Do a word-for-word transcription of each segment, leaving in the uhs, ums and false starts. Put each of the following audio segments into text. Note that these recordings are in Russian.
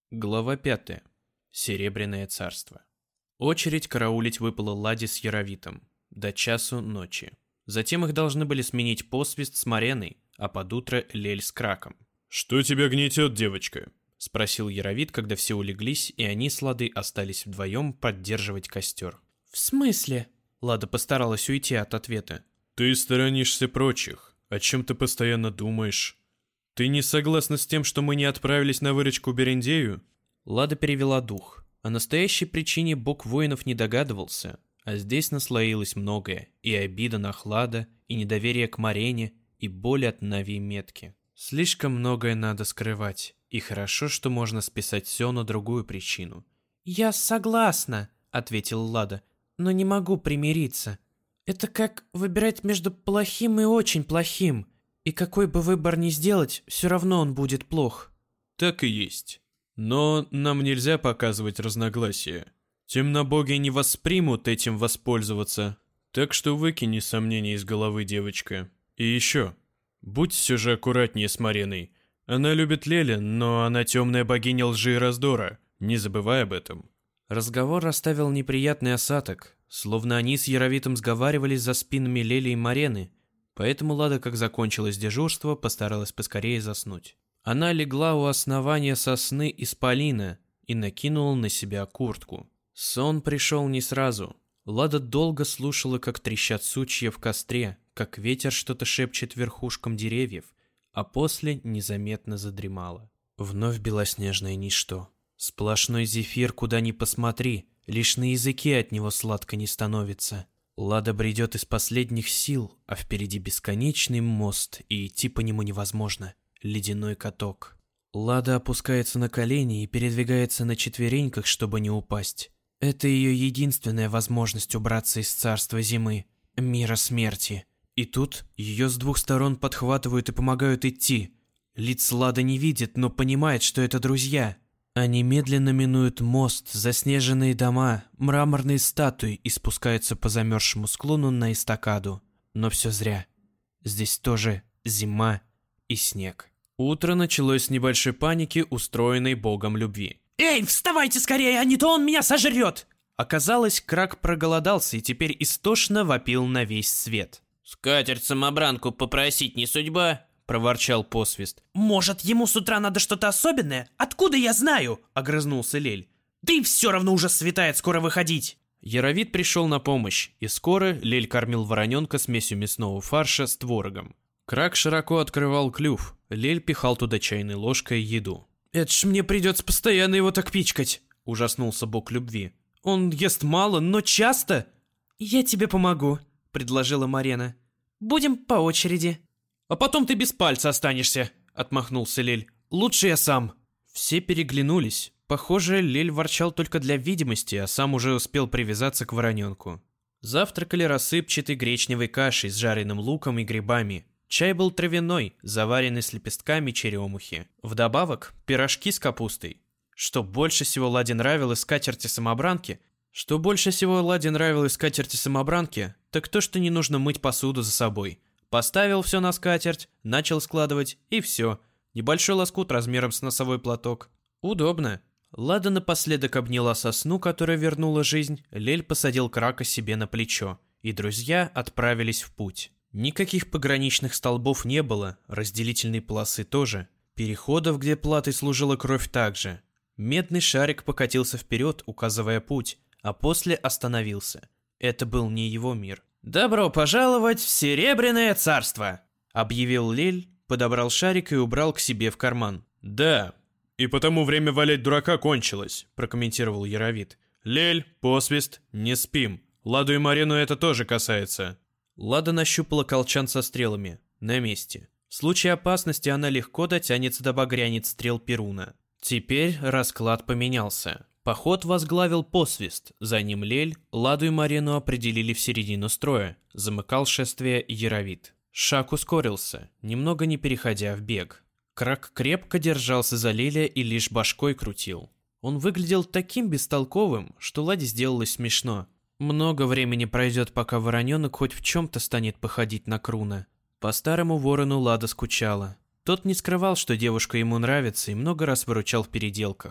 Глава пятая. Серебряное царство. Очередь караулить выпала Ладе с Яровитом до часу ночи. Затем их должны были сменить Посвист с Мареной, а под утро Лель с Краком. «Что тебя гнетет, девочка?» — спросил Яровит, когда все улеглись, и они с Ладой остались вдвоем поддерживать костер. «В смысле?» — Лада постаралась уйти от ответа. «Ты сторонишься прочих. О чем ты постоянно думаешь? Ты не согласна с тем, что мы не отправились на выручку Берендею?» Лада перевела дух. О настоящей причине бог воинов не догадывался, а здесь наслоилось многое: и обида на Хлада, и недоверие к Марене, и боль от Нави Метки. Слишком многое надо скрывать, и хорошо, что можно списать все на другую причину. «Я согласна», — ответила Лада, — «но не могу примириться. Это как выбирать между плохим и очень плохим, и какой бы выбор ни сделать, все равно он будет плох». «Так и есть. Но нам нельзя показывать разногласия. Темнобоги не воспримут этим воспользоваться. Так что выкини сомнения из головы, девочка. И еще, будь все же аккуратнее с Мареной. Она любит Леля, но она темная богиня лжи и раздора. Не забывай об этом». Разговор оставил неприятный осадок, словно они с Яровитом сговаривались за спинами Лели и Марены, поэтому Лада, как закончилось дежурство, постаралась поскорее заснуть. Она легла у основания сосны исполина и накинула на себя куртку. Сон пришел не сразу. Лада долго слушала, как трещат сучья в костре, как ветер что-то шепчет верхушкам деревьев, а после незаметно задремала. Вновь белоснежное ничто. Сплошной зефир, куда ни посмотри, лишь на языке от него сладко не становится. Лада бредет из последних сил, а впереди бесконечный мост, и идти по нему невозможно. Ледяной каток. Лада опускается на колени и передвигается на четвереньках, чтобы не упасть. Это ее единственная возможность убраться из царства зимы, мира смерти. И тут ее с двух сторон подхватывают и помогают идти. Лиц Лада не видит, но понимает, что это друзья. Они медленно минуют мост, заснеженные дома, мраморные статуи и спускаются по замерзшему склону на эстакаду. Но все зря. Здесь тоже зима и снег. Утро началось с небольшой паники, устроенной богом любви. «Эй, вставайте скорее, а не то он меня сожрет!» Оказалось, Крак проголодался и теперь истошно вопил на весь свет. «Скатерть-самобранку попросить не судьба?» — проворчал Посвист. «Может, ему с утра надо что-то особенное? Откуда я знаю?» — огрызнулся Лель. «Да и все равно уже светает, скоро выходить!» Яровит пришел на помощь, и скоро Лель кормил вороненка смесью мясного фарша с творогом. Крак широко открывал клюв, Лель пихал туда чайной ложкой еду. «Это ж мне придется постоянно его так пичкать!» — ужаснулся бог любви. «Он ест мало, но часто!» «Я тебе помогу», — предложила Марена. «Будем по очереди». «А потом ты без пальца останешься», — отмахнулся Лель. «Лучше я сам». Все переглянулись. Похоже, Лель ворчал только для видимости, а сам уже успел привязаться к вороненку. Завтракали рассыпчатой гречневой кашей с жареным луком и грибами. Чай был травяной, заваренный с лепестками черемухи. Вдобавок, пирожки с капустой. Что больше всего Ладе нравилось скатерти-самобранки, что больше всего Ладе нравилось скатерти-самобранки, так то, что не нужно мыть посуду за собой. Поставил все на скатерть, начал складывать, и все. Небольшой лоскут размером с носовой платок. Удобно. Лада напоследок обняла сосну, которая вернула жизнь, Лель посадил Крака себе на плечо, и друзья отправились в путь. Никаких пограничных столбов не было, разделительной полосы тоже. Переходов, где платой служила кровь, также. Медный шарик покатился вперед, указывая путь, а после остановился. Это был не его мир. «Добро пожаловать в Серебряное царство!» — объявил Лель, подобрал шарик и убрал к себе в карман. «Да, и потому время валять дурака кончилось», — прокомментировал Яровит. «Лель, Посвист, не спим. Ладу и Марену это тоже касается». Лада нащупала колчан со стрелами. На месте. В случае опасности она легко дотянется до багрянец стрел Перуна. Теперь расклад поменялся. Поход возглавил Посвист, за ним Лель, Ладу и Марену определили в середину строя. Замыкал шествие Яровит. Шаг ускорился, немного не переходя в бег. Крак крепко держался за Леля и лишь башкой крутил. Он выглядел таким бестолковым, что Ладе сделалось смешно. Много времени пройдет, пока вороненок хоть в чем-то станет походить на Круна. По старому ворону Лада скучала. Тот не скрывал, что девушка ему нравится, и много раз выручал в переделках.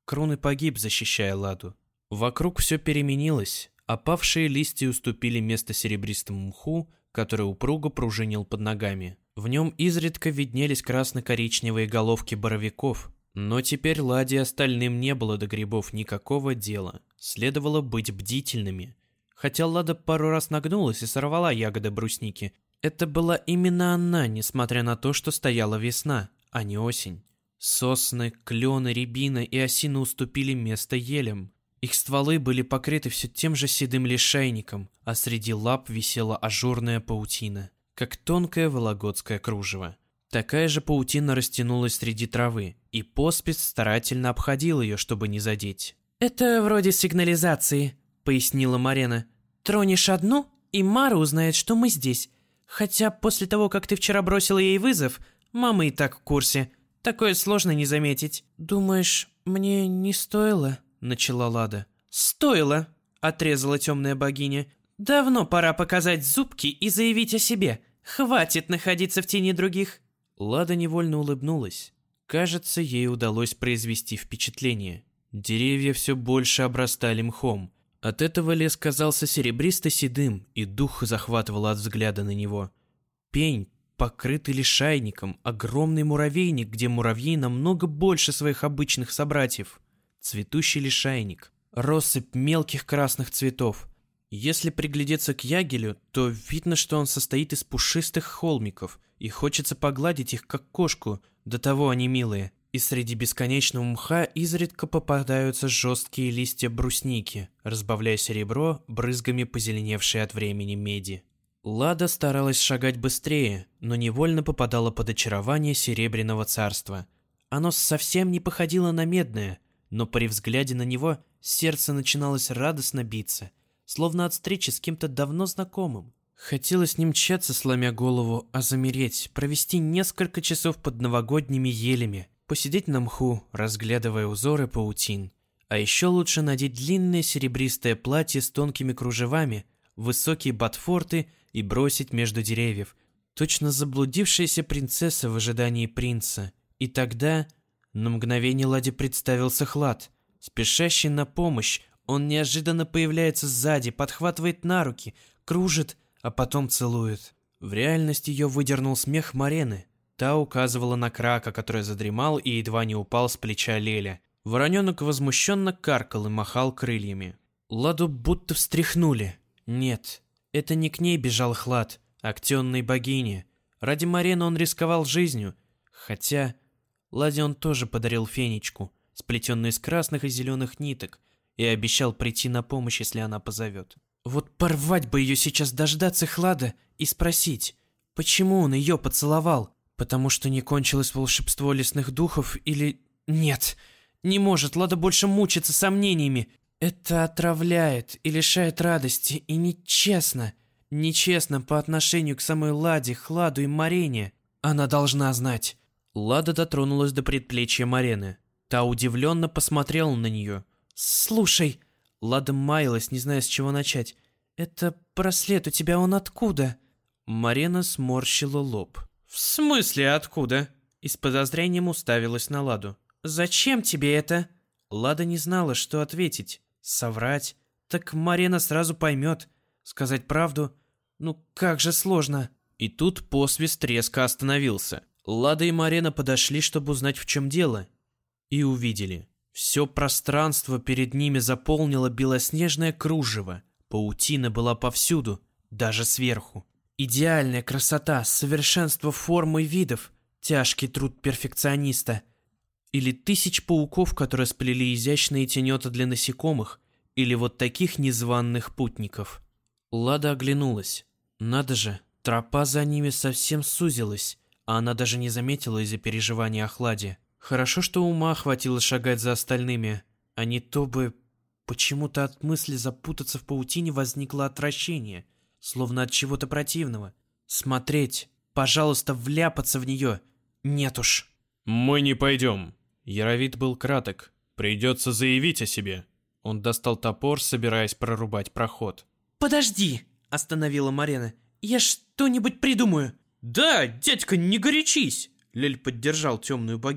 Крун и погиб, защищая Ладу. Вокруг все переменилось. Опавшие листья уступили место серебристому мху, который упруго пружинил под ногами. В нем изредка виднелись красно-коричневые головки боровиков, но теперь Ладе и остальным не было до грибов никакого дела. Следовало быть бдительными. Хотя Лада пару раз нагнулась и сорвала ягоды брусники, это была именно она, несмотря на то, что стояла весна, а не осень. Сосны, клены, рябина и осина уступили место елям. Их стволы были покрыты все тем же седым лишайником, а среди лап висела ажурная паутина, как тонкое вологодское кружево. Такая же паутина растянулась среди травы, и поспец старательно обходил ее, чтобы не задеть. «Это вроде сигнализации», — пояснила Марена. «Тронешь одну, и Мара узнает, что мы здесь. Хотя после того, как ты вчера бросила ей вызов, мама и так в курсе. Такое сложно не заметить». «Думаешь, мне не стоило?» — начала Лада. «Стоило», — отрезала темная богиня. «Давно пора показать зубки и заявить о себе. Хватит находиться в тени других». Лада невольно улыбнулась. Кажется, ей удалось произвести впечатление. Деревья все больше обрастали мхом. От этого лес казался серебристо-седым, и дух захватывал от взгляда на него. Пень, покрытый лишайником, огромный муравейник, где муравьи намного больше своих обычных собратьев. Цветущий лишайник, россыпь мелких красных цветов. Если приглядеться к ягелю, то видно, что он состоит из пушистых холмиков, и хочется погладить их, как кошку, до того они милые. И среди бесконечного мха изредка попадаются жесткие листья брусники, разбавляя серебро брызгами позеленевшей от времени меди. Лада старалась шагать быстрее, но невольно попадала под очарование Серебряного царства. Оно совсем не походило на медное, но при взгляде на него сердце начиналось радостно биться, словно от встречи с кем-то давно знакомым. Хотелось не мчаться, сломя голову, а замереть, провести несколько часов под новогодними елями, посидеть на мху, разглядывая узоры паутин. А еще лучше надеть длинное серебристое платье с тонкими кружевами, высокие ботфорты и бросить между деревьев. Точно заблудившаяся принцесса в ожидании принца. И тогда на мгновение Ладе представился Хлад. Спешащий на помощь, он неожиданно появляется сзади, подхватывает на руки, кружит, а потом целует. В реальность ее выдернул смех Марены. Та указывала на Крака, который задремал и едва не упал с плеча Леля. Вороненок возмущенно каркал и махал крыльями. Ладу будто встряхнули. Нет, это не к ней бежал Хлад, а к темной богине. Ради Марены он рисковал жизнью. Хотя Ладе он тоже подарил фенечку, сплетенную из красных и зеленых ниток, и обещал прийти на помощь, если она позовет. Вот порвать бы ее сейчас, дождаться Хлада и спросить, почему он ее поцеловал? Потому что не кончилось волшебство лесных духов или... Нет, не может Лада больше мучиться сомнениями. Это отравляет и лишает радости, и нечестно. Нечестно по отношению к самой Ладе, Хладу и Марене. Она должна знать. Лада дотронулась до предплечья Марены. Та удивленно посмотрела на нее. «Слушай...» Лада маялась, не зная, с чего начать. «Это браслет у тебя, он откуда?» Марена сморщила лоб. «В смысле откуда?» И с подозрением уставилась на Ладу. «Зачем тебе это?» Лада не знала, что ответить. Соврать? Так Марена сразу поймет. Сказать правду? Ну как же сложно. И тут посвист резко остановился. Лада и Марена подошли, чтобы узнать, в чем дело. И увидели. Все пространство перед ними заполнило белоснежное кружево. Паутина была повсюду, даже сверху. Идеальная красота, совершенство форм и видов, тяжкий труд перфекциониста. Или тысяч пауков, которые сплели изящные тенета для насекомых, или вот таких незваных путников. Лада оглянулась. Надо же, тропа за ними совсем сузилась, а она даже не заметила из-за переживания о Хладе. Хорошо, что ума хватило шагать за остальными, а не то бы... Почему-то от мысли запутаться в паутине возникло отвращение, словно от чего-то противного. Смотреть, пожалуйста, вляпаться в нее. Нет уж. «Мы не пойдем». Яровит был краток. «Придется заявить о себе». Он достал топор, собираясь прорубать проход. «Подожди!» — остановила Марена. «Я что-нибудь придумаю». «Да, дядька, не горячись!» Лель поддержал темную богиню.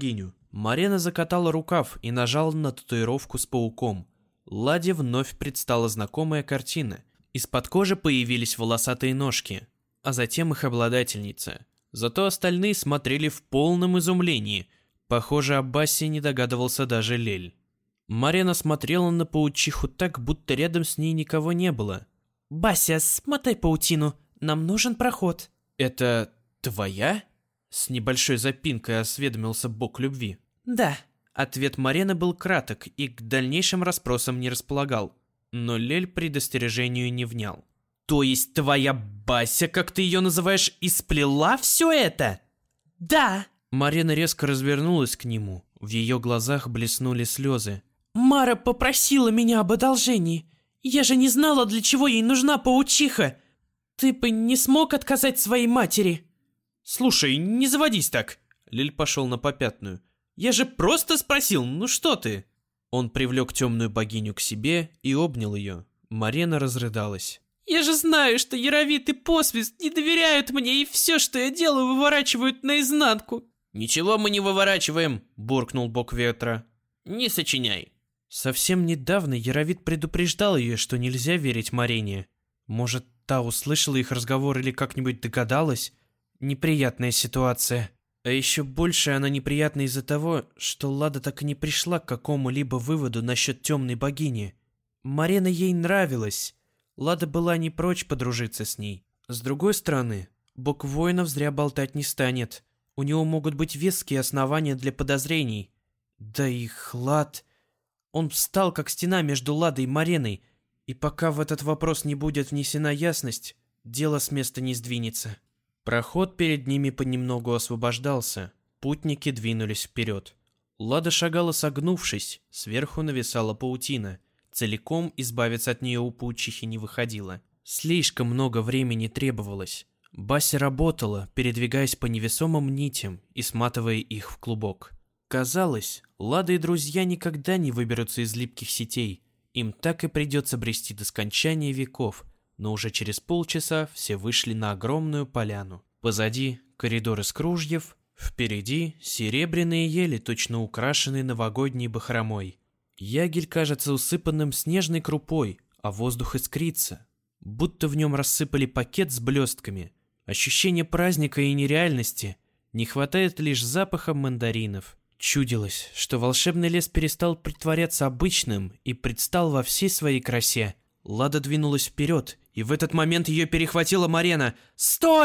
Марена закатала рукав и нажала на татуировку с пауком. Ладе вновь предстала знакомая картина. Из-под кожи появились волосатые ножки, а затем их обладательница. Зато остальные смотрели в полном изумлении. Похоже, о Бассе не догадывался даже Лель. Марена смотрела на паучиху так, будто рядом с ней никого не было. «Бася, смотай паутину, нам нужен проход». «Это твоя?» С небольшой запинкой осведомился бог любви. «Да». Ответ Марены был краток и к дальнейшим расспросам не располагал. Но Лель предостережению не внял. «То есть твоя Бася, как ты ее называешь, и сплела все это?» «Да». Марена резко развернулась к нему. В ее глазах блеснули слезы. «Мара попросила меня об одолжении. Я же не знала, для чего ей нужна паучиха. Ты бы не смог отказать своей матери?» «Слушай, не заводись так!» Лель пошел на попятную. «Я же просто спросил, ну что ты?» Он привлек темную богиню к себе и обнял ее. Марена разрыдалась. «Я же знаю, что Яровит и Посвист не доверяют мне, и все, что я делаю, выворачивают наизнанку». «Ничего мы не выворачиваем», — буркнул бог ветра. «Не сочиняй». Совсем недавно Яровит предупреждал ее, что нельзя верить Марене. Может, та услышала их разговор или как-нибудь догадалась? Неприятная ситуация. А еще больше она неприятна из-за того, что Лада так и не пришла к какому-либо выводу насчет темной богини. Марена ей нравилась. Лада была не прочь подружиться с ней. С другой стороны, бог воинов зря болтать не станет. У него могут быть веские основания для подозрений. Да и Хлад... Он встал как стена между Ладой и Мареной, и пока в этот вопрос не будет внесена ясность, дело с места не сдвинется. Проход перед ними понемногу освобождался. Путники двинулись вперед. Лада шагала согнувшись, сверху нависала паутина. Целиком избавиться от нее у паучихи не выходило. Слишком много времени требовалось. Бася работала, передвигаясь по невесомым нитям и сматывая их в клубок. Казалось, Лада и друзья никогда не выберутся из липких сетей. Им так и придется брести до скончания веков, но уже через полчаса все вышли на огромную поляну. Позади коридор из кружьев, впереди серебряные ели, точно украшенные новогодней бахромой. Ягель кажется усыпанным снежной крупой, а воздух искрится, будто в нем рассыпали пакет с блестками. Ощущение праздника и нереальности. Не хватает лишь запаха мандаринов. Чудилось, что волшебный лес перестал притворяться обычным и предстал во всей своей красе. Лада двинулась вперед, и в этот момент ее перехватила Марена. «Стой!»